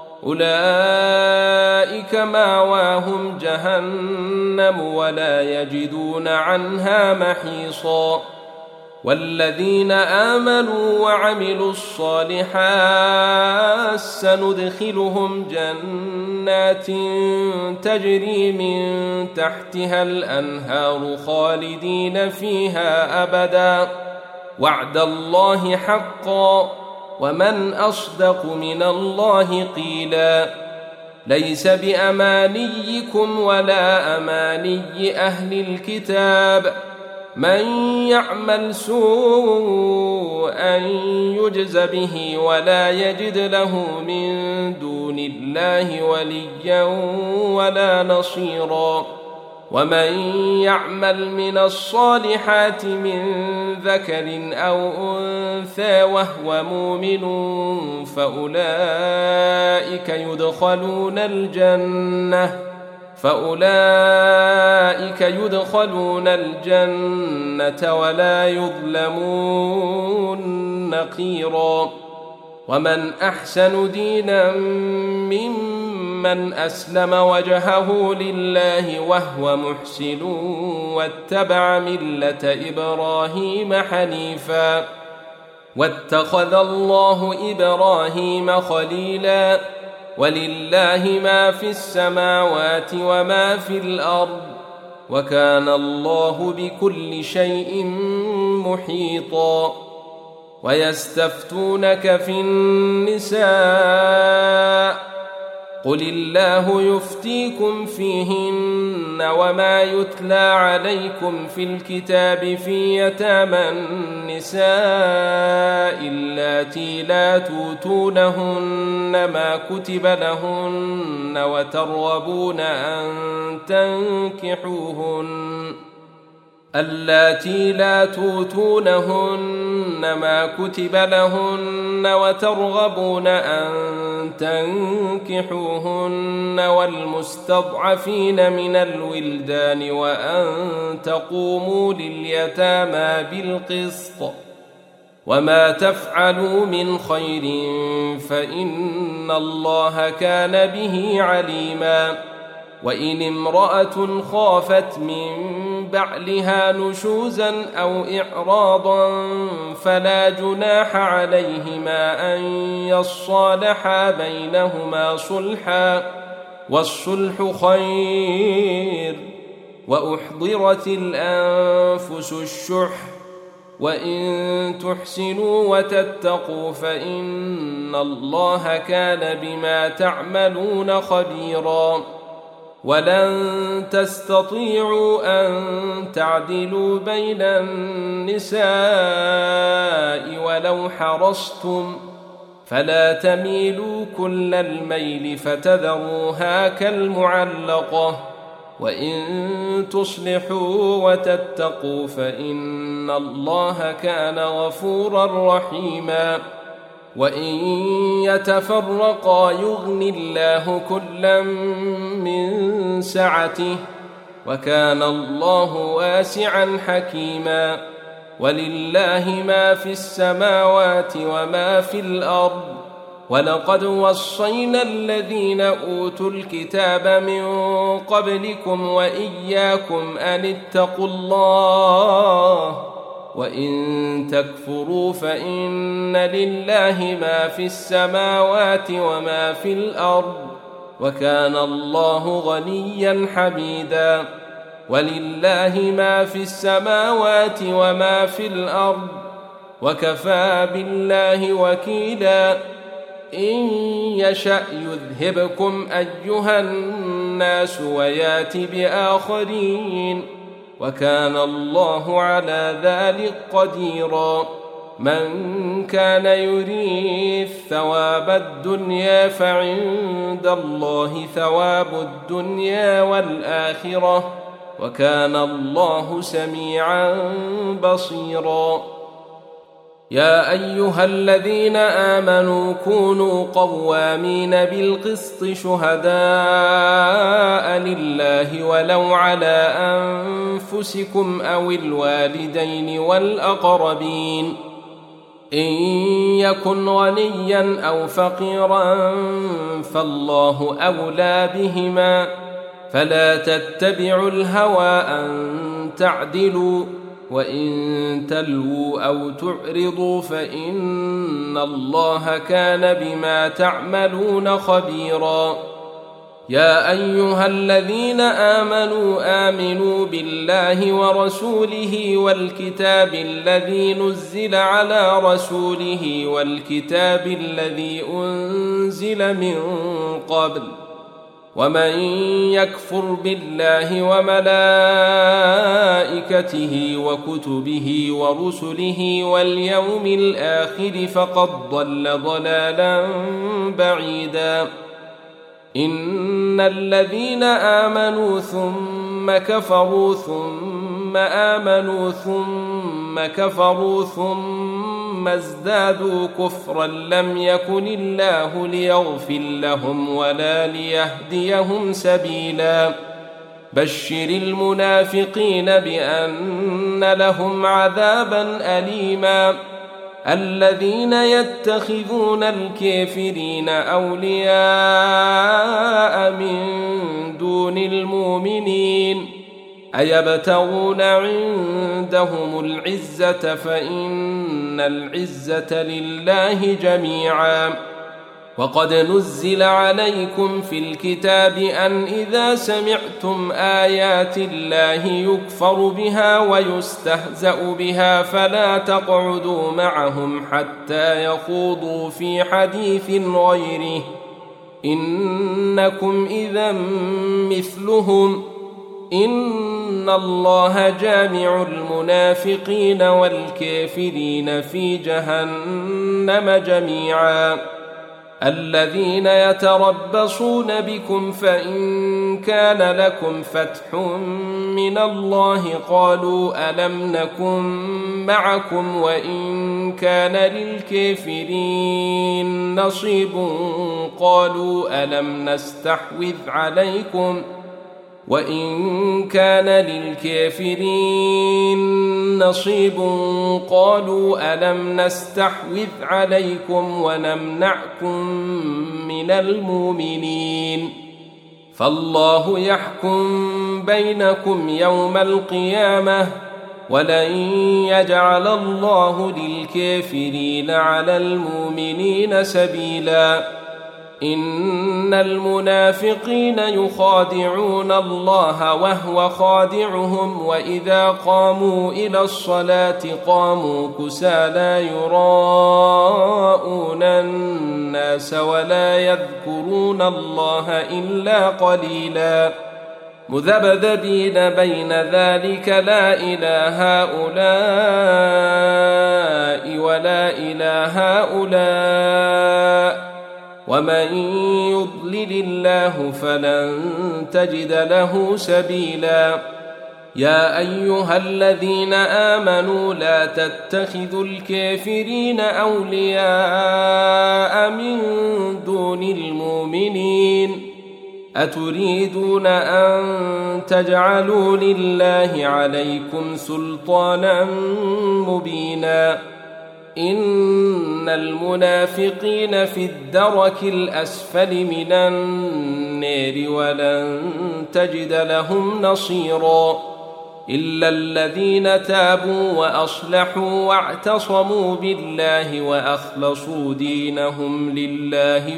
أولئك مأواهم جهنم ولا يجدون عنها محيصا. والذين آمنوا وعملوا الصالحات سندخلهم جنات تجري من تحتها الأنهار خالدين فيها أبدا وعد الله حقا ومن أصدق من الله قيلا. ليس بأمانيكم ولا أماني أهل الكتاب من يعمل سوءا يجز به ولا يجد له من دون الله وليا ولا نصيرا. ومن يعمل من الصالحات من ذكر أو أنثى وهو مؤمن فأولئك يدخلون الجنة فأولئك يدخلون الجنة ولا يظلمون نقيرا. ومن أحسن دينا ممن أسلم وجهه لله وهو محسن واتبع ملة إبراهيم حنيفا واتخذ الله إبراهيم خليلا. ولله ما في السماوات وما في الأرض وكان الله بكل شيء محيطا. ويستفتونك في النساء قل الله يفتيكم فيهن وما يتلى عليكم في الكتاب في يتامى النساء اللاتي لا توتونهن ما كتب لهن وترغبون أن تنكحوهن اللاتي لا توتونهن ما كتب لهن وترغبون أن تنكحوهن والمستضعفين من الولدان وأن تقوموا لليتامى بالقسط وما تفعلوا من خير فإن الله كان به عليما وإن امرأة خافت من بعلها نشوزا أو إعراضا فلا جناح عليهما أن يصالحا بينهما صلحا والصلح خير وأحضرت الأنفس الشح وإن تحسنوا وتتقوا فإن الله كان بما تعملون خبيرا ولن تستطيعوا أن تعدلوا بين النساء ولو حرصتم فلا تميلوا كل الميل فتذروها كالمعلقة وإن تصلحوا وتتقوا فإن الله كان غفورا رحيما وإن يتفرقا يغن الله كلا من سعته وكان الله واسعا حكيما ولله ما في السماوات وما في الأرض ولقد وصينا الذين أوتوا الكتاب من قبلكم وإياكم أن اتقوا الله وإن تكفروا فإن لله ما في السماوات وما في الأرض وكان الله غنيا حميدا ولله ما في السماوات وما في الأرض وكفى بالله وكيلا إن يشأ يذهبكم أيها الناس ويات بآخرين وكان الله على ذلك قديرا من كان يريد ثواب الدنيا فعند الله ثواب الدنيا والآخرة وكان الله سميعا بصيرا يا أيها الذين آمنوا كونوا قوامين بالقسط شهداء لله ولو على أنفسكم أو الوالدين والأقربين إن يكن غنيا أو فقيرا فالله أولى بهما فلا تتبعوا الهوى أن تعدلوا وإن تلووا أو تعرضوا فإن الله كان بما تعملون خبيرا يا أيها الذين آمنوا آمنوا بالله ورسوله والكتاب الذي نزل على رسوله والكتاب الذي أنزل من قبل ومن يكفر بالله وملائكته وكتبه ورسله واليوم الآخر فقد ضل ضلالا بعيدا إن الذين آمنوا ثم كفروا ثم آمنوا ثم كفروا ثم ازدادوا كفرا لم يكن الله ليغفر لهم ولا ليهديهم سبيلا بشر المنافقين بأن لهم عذابا أليما الذين يتخذون الكافرين أولياء من دون المؤمنين أيبتغون عندهم العزة فإن العزة لله جميعا وقد نزل عليكم في الكتاب أن إذا سمعتم آيات الله يكفر بها ويستهزأ بها فلا تقعدوا معهم حتى يخوضوا في حديث غيره إنكم إذا مثلهم إن الله جامع المنافقين والكافرين في جهنم جميعا الذين يتربصون بكم فإن كان لكم فتح من الله قالوا ألم نكن معكم وإن كان للكافرين نصيب قالوا ألم نستحوذ عليكم وإن كان للكافرين نصيب قالوا ألم نستحوذ عليكم ونمنعكم من المؤمنين فالله يحكم بينكم يوم القيامة ولن يجعل الله للكافرين على المؤمنين سبيلا إن المنافقين يخادعون الله وهو خادعهم وإذا قاموا إلى الصلاة قاموا كسالى يراءون الناس ولا يذكرون الله إلا قليلا مذبذبين بين ذلك لا إلى هؤلاء ولا إلى هؤلاء ومن يضلل الله فلن تجد له سبيلا يا أيها الذين آمنوا لا تتخذوا الكافرين أولياء من دون المؤمنين أتريدون أن تجعلوا لله عليكم سلطانا مبينا إن المنافقين في الدرك الأسفل من النار ولن تجد لهم نصيرا إلا الذين تابوا وأصلحوا واعتصموا بالله وأخلصوا دينهم لله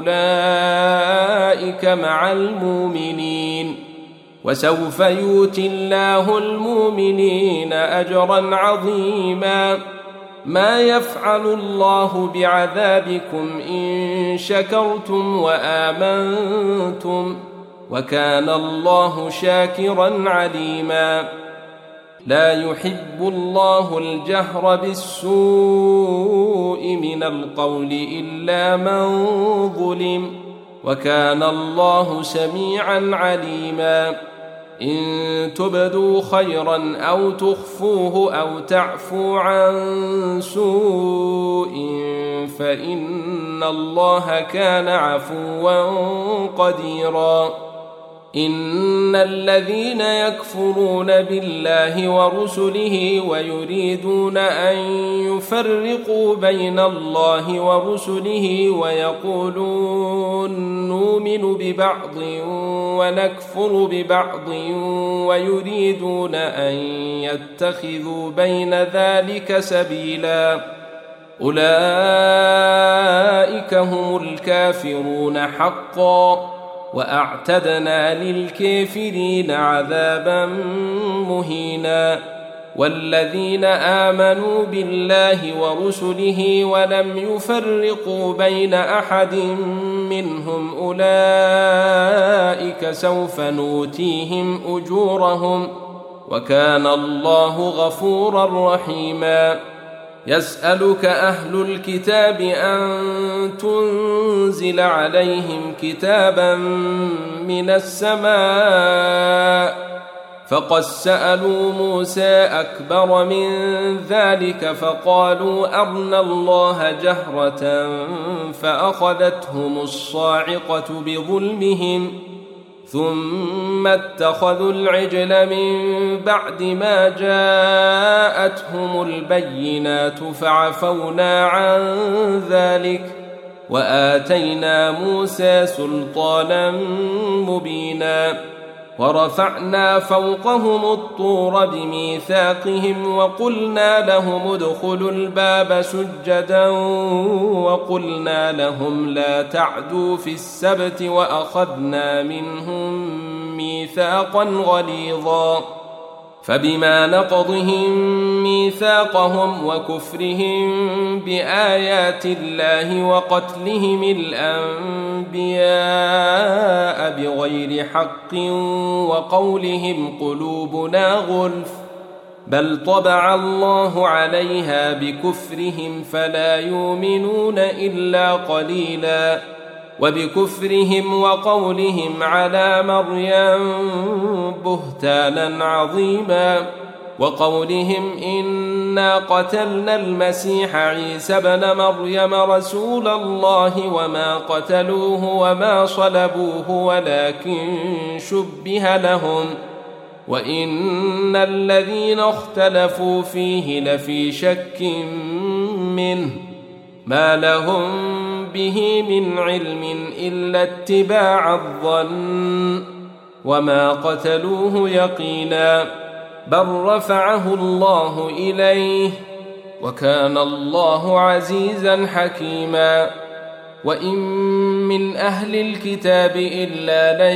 فأولئك مع المؤمنين وسوف يؤتي الله المؤمنين أجرا عظيما ما يفعل الله بعذابكم إن شكرتم وآمنتم وكان الله شاكرا عليما لا يحب الله الجهر بالسوء من القول إلا من ظلم وكان الله سميعا عليما إن تبدوا خيرا أو تخفوه أو تعفو عن سوء فإن الله كان عفوا قديرا إن الذين يكفرون بالله ورسله ويريدون أن يفرقوا بين الله ورسله ويقولون نؤمن ببعض ونكفر ببعض ويريدون أن يتخذوا بين ذلك سبيلا أولئك هم الكافرون حقا وأعتدنا للكافرين عذابا مهينا والذين آمنوا بالله ورسله ولم يفرقوا بين أحد منهم أولئك سوف نؤتيهم أجورهم وكان الله غفورا رحيما يسألك أهل الكتاب أن تنزل عليهم كتابا من السماء فقد سألوا موسى أكبر من ذلك فقالوا أرنا الله جهرة فأخذتهم الصاعقة بظلمهم ثم اتخذوا العجل من بعد ما جاءتهم البينات فعفونا عن ذلك وآتينا موسى سلطانا مبينا ورفعنا فوقهم الطور بميثاقهم وقلنا لهم ادخلوا الباب سجدا وقلنا لهم لا تعدوا في السبت وأخذنا منهم ميثاقا غليظا فبما نقضهم ميثاقهم وكفرهم بآيات الله وقتلهم الأنبياء بغير حق وقولهم قلوبنا غلف بل طبع الله عليها بكفرهم فلا يؤمنون إلا قليلا وبكفرهم وقولهم على مريم بهتانا عظيما وقولهم إنا قتلنا المسيح عيسى ابن مريم رسول الله وما قتلوه وما صلبوه ولكن شبه لهم وإن الذين اختلفوا فيه لفي شك منه ما لهم به من علم إلا اتباع الظن وما قتلوه يقينا بل رفعه الله إليه وكان الله عزيزا حكيما وإن من أهل الكتاب إلا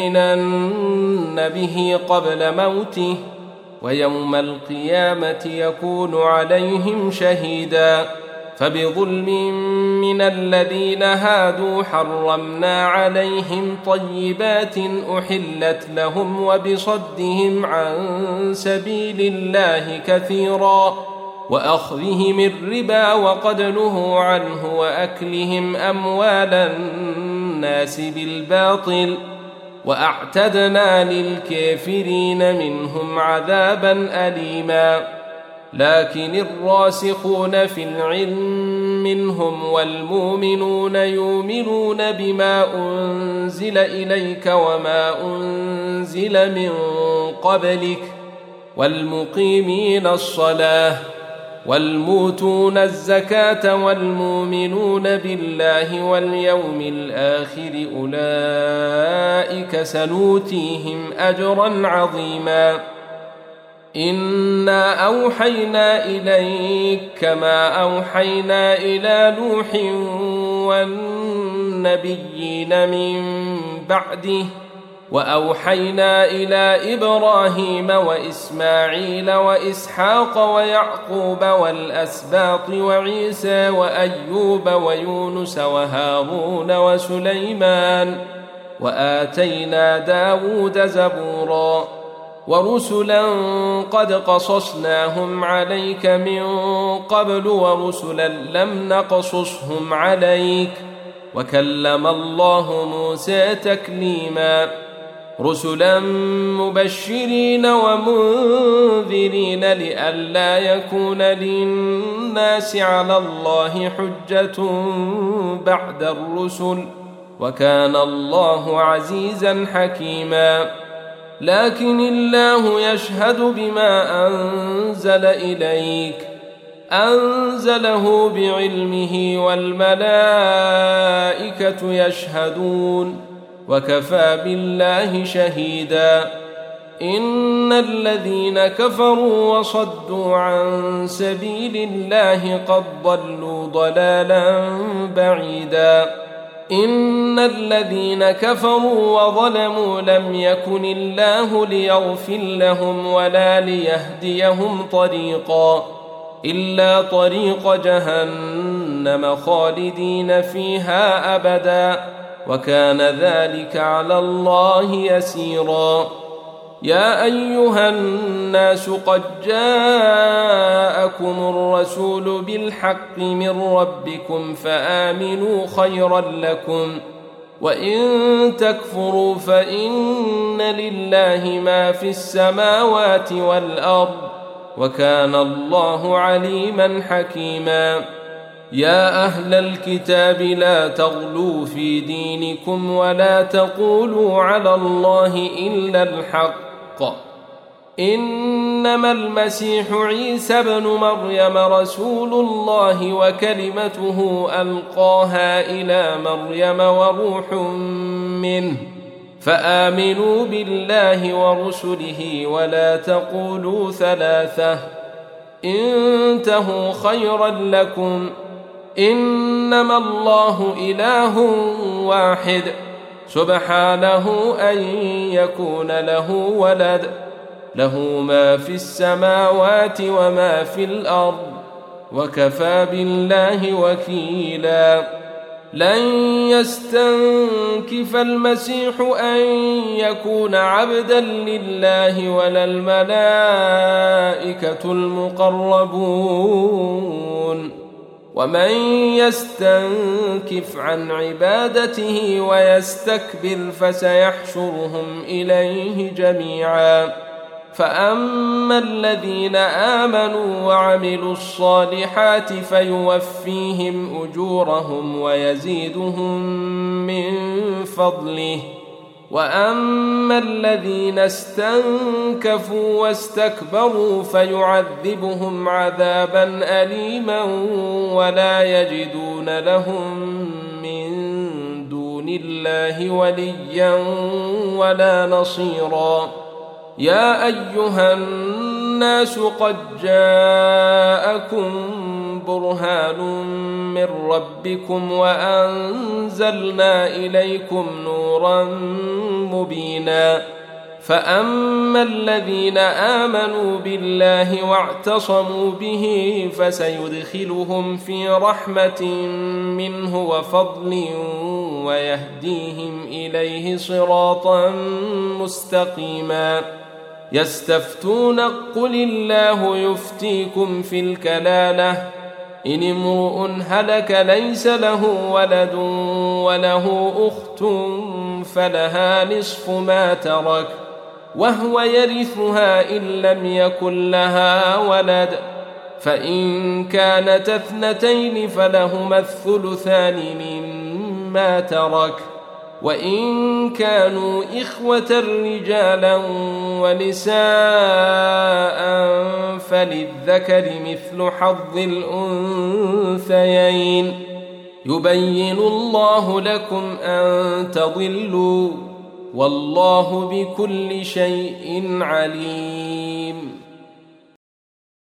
ليؤمنن به قبل موته ويوم القيامة يكون عليهم شهيدا فبظلم من الذين هادوا حرمنا عليهم طيبات أحلت لهم وبصدهم عن سبيل الله كثيرا وأخذهم الربا وقد نهوا عنه وأكلهم أموال الناس بالباطل وأعتدنا للكافرين منهم عذابا أليما لكن الراسخون في العلم منهم والمؤمنون يؤمنون بما أنزل إليك وما أنزل من قبلك والمقيمين الصلاة والموتون الزكاة والمؤمنون بالله واليوم الآخر أولئك سنؤتيهم أجرا عظيما إنا أوحينا إليك كما أوحينا إلى نوح والنبيين من بعده وأوحينا إلى إبراهيم وإسماعيل وإسحاق ويعقوب والأسباط وعيسى وأيوب ويونس وهارون وسليمان وآتينا داود زبورا ورسلا قد قصصناهم عليك من قبل ورسلا لم نقصصهم عليك وكلم الله موسى تكليما رسلا مبشرين ومنذرين لئلا يكون للناس على الله حجة بعد الرسل وكان الله عزيزا حكيما لكن الله يشهد بما أنزل إليك أنزله بعلمه والملائكة يشهدون وكفى بالله شهيدا إن الذين كفروا وصدوا عن سبيل الله قد ضلوا ضلالا بعيدا إن الذين كفروا وظلموا لم يكن الله ليغفر لهم ولا ليهديهم طريقا إلا طريق جهنم خالدين فيها أبدا وكان ذلك على الله يسيرا يا أيها الناس قد جاءكم الرسول بالحق من ربكم فآمنوا خيرا لكم وإن تكفروا فإن لله ما في السماوات والأرض وكان الله عليما حكيما يا أهل الكتاب لا تغلوا في دينكم ولا تقولوا على الله إلا الحق إنما المسيح عيسى ابن مريم رسول الله وكلمته ألقاها إلى مريم وروح منه فآمنوا بالله ورسله ولا تقولوا ثلاثة انتهوا خيرا لكم إنما الله إله واحد سبحانه أن يكون له ولد له ما في السماوات وما في الأرض وكفى بالله وكيلا. لن يستنكف المسيح أن يكون عبدا لله ولا الملائكة المقربون، ومن يستنكف عن عبادته ويستكبر فسيحشرهم إليه جميعا. فأما الذين آمنوا وعملوا الصالحات فيوفيهم أجورهم ويزيدهم من فضله، وأما الذين استنكفوا واستكبروا فيعذبهم عذابا أليما ولا يجدون لهم من دون الله وليا ولا نصيرا. يا أيها الناس قد جاءكم برهان من ربكم وأنزلنا إليكم نورا مبينا. فأما الذين آمنوا بالله واعتصموا به فسيدخلهم في رحمة منه وفضل ويهديهم إليه صراطا مستقيما. يستفتون قل الله يفتيكم في الكلالة إن امرؤ هلك ليس له ولد وله أخت فلها نصف ما ترك وهو يرثها إن لم يكن لها ولد، فإن كانت اثنتين فلهما الثلثان مما ترك، وإن كانوا إخوة رجالا ونساء فللذكر مثل حظ الأنثيين. يبين الله لكم أن تضلوا والله بكل شيء عليم.